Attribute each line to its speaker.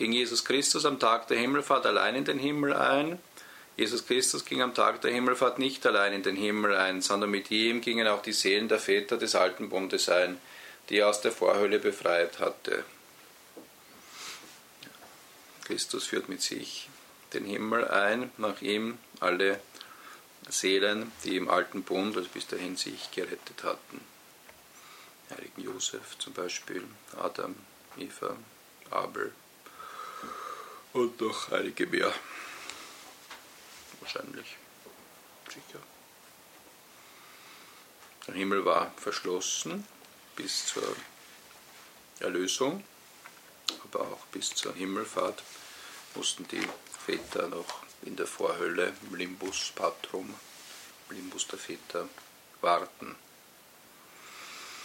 Speaker 1: Ging Jesus Christus am Tag der Himmelfahrt allein in den Himmel ein? Jesus Christus ging am Tag der Himmelfahrt nicht allein in den Himmel ein, sondern mit ihm gingen auch die Seelen der Väter des alten Bundes ein, die er aus der Vorhölle befreit hatte. Christus führt mit sich den Himmel ein, nach ihm alle Seelen, die im alten Bund, also bis dahin, sich gerettet hatten. Heiligen Josef zum Beispiel, Adam, Eva, Abel und noch einige mehr. Wahrscheinlich, sicher. Der Himmel war verschlossen bis zur Erlösung, aber auch bis zur Himmelfahrt mussten die Väter noch in der Vorhölle, im Limbus Patrum, Limbus der Väter, warten.